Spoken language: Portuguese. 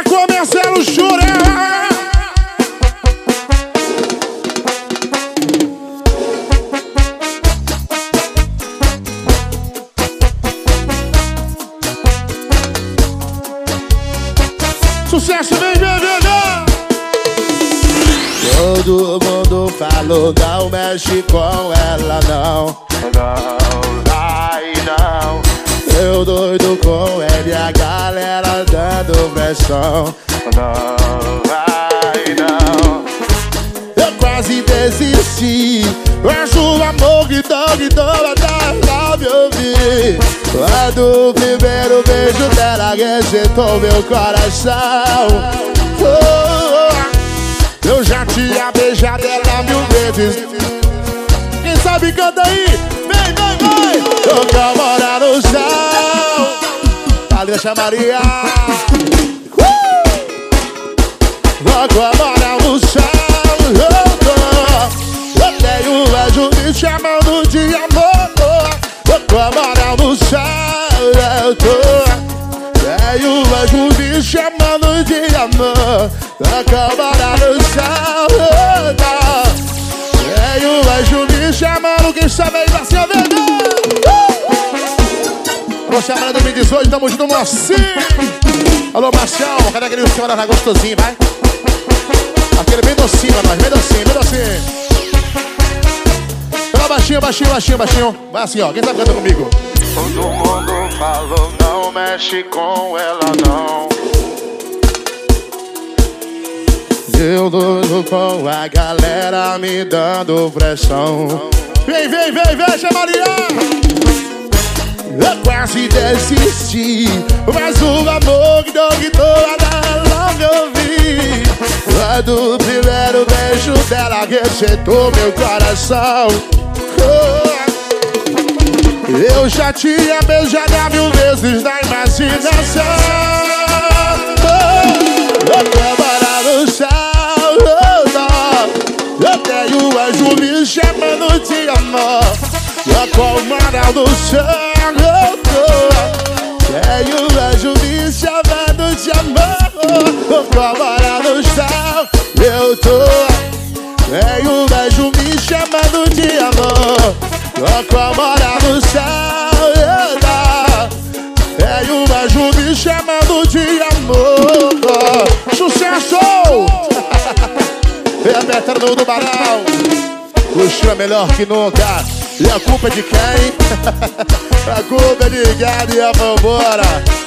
Marco Marcelo Chura. Sucesso, vem, vem, vem, vem. Todo mundo falou, não mexe com ela, não. Não, vai, não. Eu doido com ele e a galera dando pressão. Não, vai, não. Eu quase desisti, mas o amor gritou até me ouvir. Quando o primeiro beijo dela resetou meu coração. Eu já tinha beijado ela 1000 vezes. Quem sabe canta aí? Vem, vem, vem! Tô com a mora no chão. Ali chamaria. Tô com a mora no chão. Eu tenho um anjo me chamando de amor. Tô com a mora no chão. Tenho um anjo me chamando de amor. Tô com a mora no chão. Tenho um anjo me chamando. Quem sabe aí vai se vender. Vou chamar em 2018, tamo junto, mocinho. Alô, Marcial, cadê aquele senhor da gostosinho, vai? Aquele bem docinho pra nós, bem docinho, bem docinho. Então, baixinho, baixinho, baixinho, baixinho. Vai assim, ó, quem tá cantando comigo? Todo mundo falou, não mexe com ela, não. Eu doido com a galera me dando pressão. Vem, vem, vem, vem, chamaria. Eu quase desisti, mas o amor gritou ela me ouvir. Quando o primeiro beijo dela resetou meu coração. Eu já tinha beijado 1000 vezes na imaginação. Eu trabalho no chão. Eu tenho um anjo me chamando de amor. Eu com o mar do chão. Tenho um anjo me chamando de amor. Eu com o mar no chão. Eu tô. Tenho um anjo me chamando de amor. Eu com o mar no chão. Tenho um anjo me chamando de amor. Sucesso! Vem a Betano do Barão. O show é melhor que nunca. E a culpa é de quem? A culpa é de ninguém e vambora.